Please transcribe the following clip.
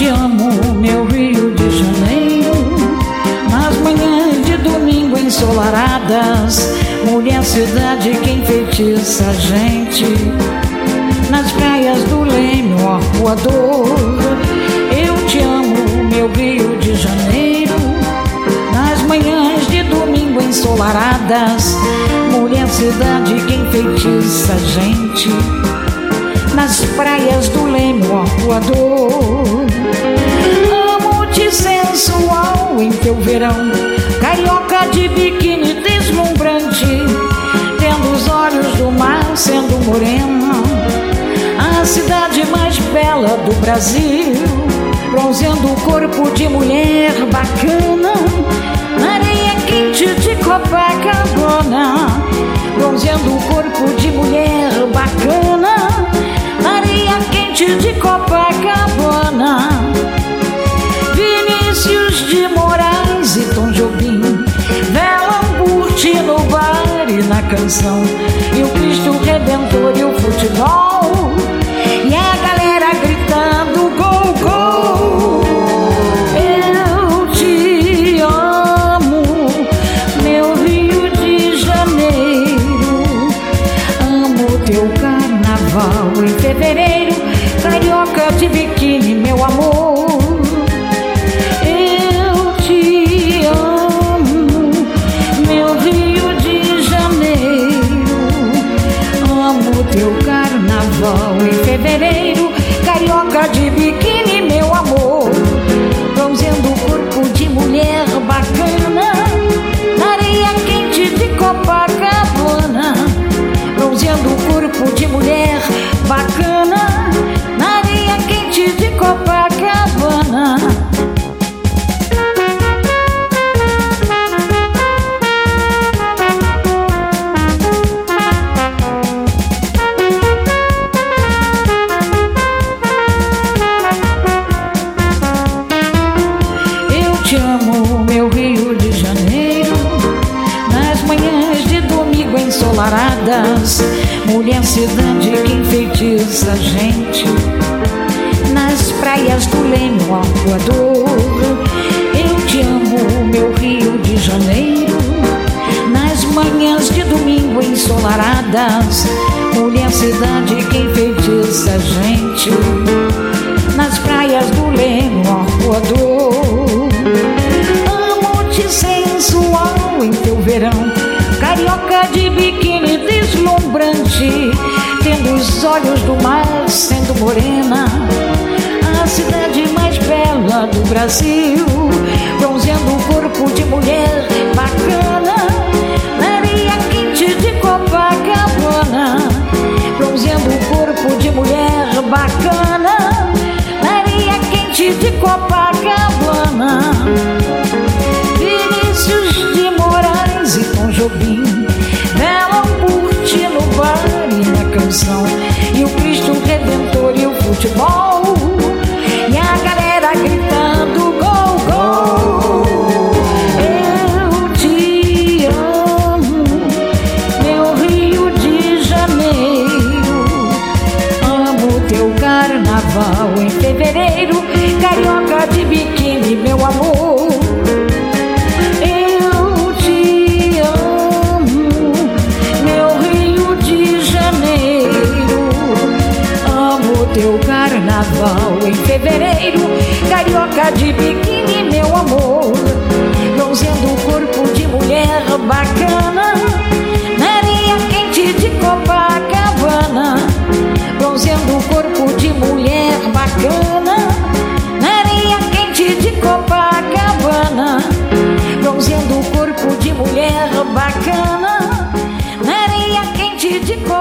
te amo, meu Rio de Janeiro. Nas manhãs de domingo ensolaradas, mulher cidade que enfeitiça a gente. Nas praias do Leme, o arpoador, eu te amo, meu Rio de Janeiro. Nas manhãs de domingo ensolaradas, mulher cidade que enfeitiça a gente. Nas praias do Leme, o arpoador, amo-te sensual em teu verão, carioca de biquíni deslumbrante, tendo os olhos do mar sendo morena, a cidade mais bela do Brasil, bronzeando o corpo de mulher bacana, na areia quente de Copacabana, bronzeando o corpo de mulher bacana, na areia quente de Copacabana. Vinícius de Moraes e Tom Jobim velam por ti no bar e na canção, e o Cristo Redentor e o futebol, e a galera gritando gol, gol. Eu te amo, meu Rio de Janeiro. Amo teu carnaval em fevereiro, carioca de biquíni, meu amor. Eu te amo, meu Rio de Janeiro. Amo teu carnaval em fevereiro, carioca de biquíni, meu amor. Bronzeando o corpo de mulher bacana, na areia quente de Copacabana, bronzeando o corpo de mulher bacana, na areia quente de Copacabana. Eu te amo, meu Rio de Janeiro. Nas manhãs de domingo ensolaradas, mulher cidade que enfeitiça a gente. Nas praias do Leme, o arpoador, eu te amo, meu Rio de Janeiro. Nas manhãs de domingo ensolaradas, mulher cidade que enfeitiça a gente. Nas praias do Leme, o arpoador, amo-te sensual em teu verão, carioca de biquíni deslumbrante, tendo os olhos do mar sendo morena, a cidade mais bela do Brasil, bronzeando o corpo de mulher bacana, na areia quente de Copacabana, bronzeando o corpo de mulher bacana, na areia quente de Copacabana. Vinícius de Moraes e Tom Jobim velam por ti no bar e na canção, e o Cristo Redentor e o futebol, e a galera gritando gol, gol. Eu te amo, meu Rio de Janeiro. Amo teu carnaval em fevereiro, carioca de biquíni, meu amor. Eu te amo, meu Rio de Janeiro. Amo teu carnaval em fevereiro, carioca de biquíni, meu amor. Bronzeando o corpo de mulher bacana, na areia quente de Copacabana, bronzeando o corpo de mulher bacana, na areia quente de Copacabana, bronzeando o corpo de mulher bacana, na areia quente de Copacabana.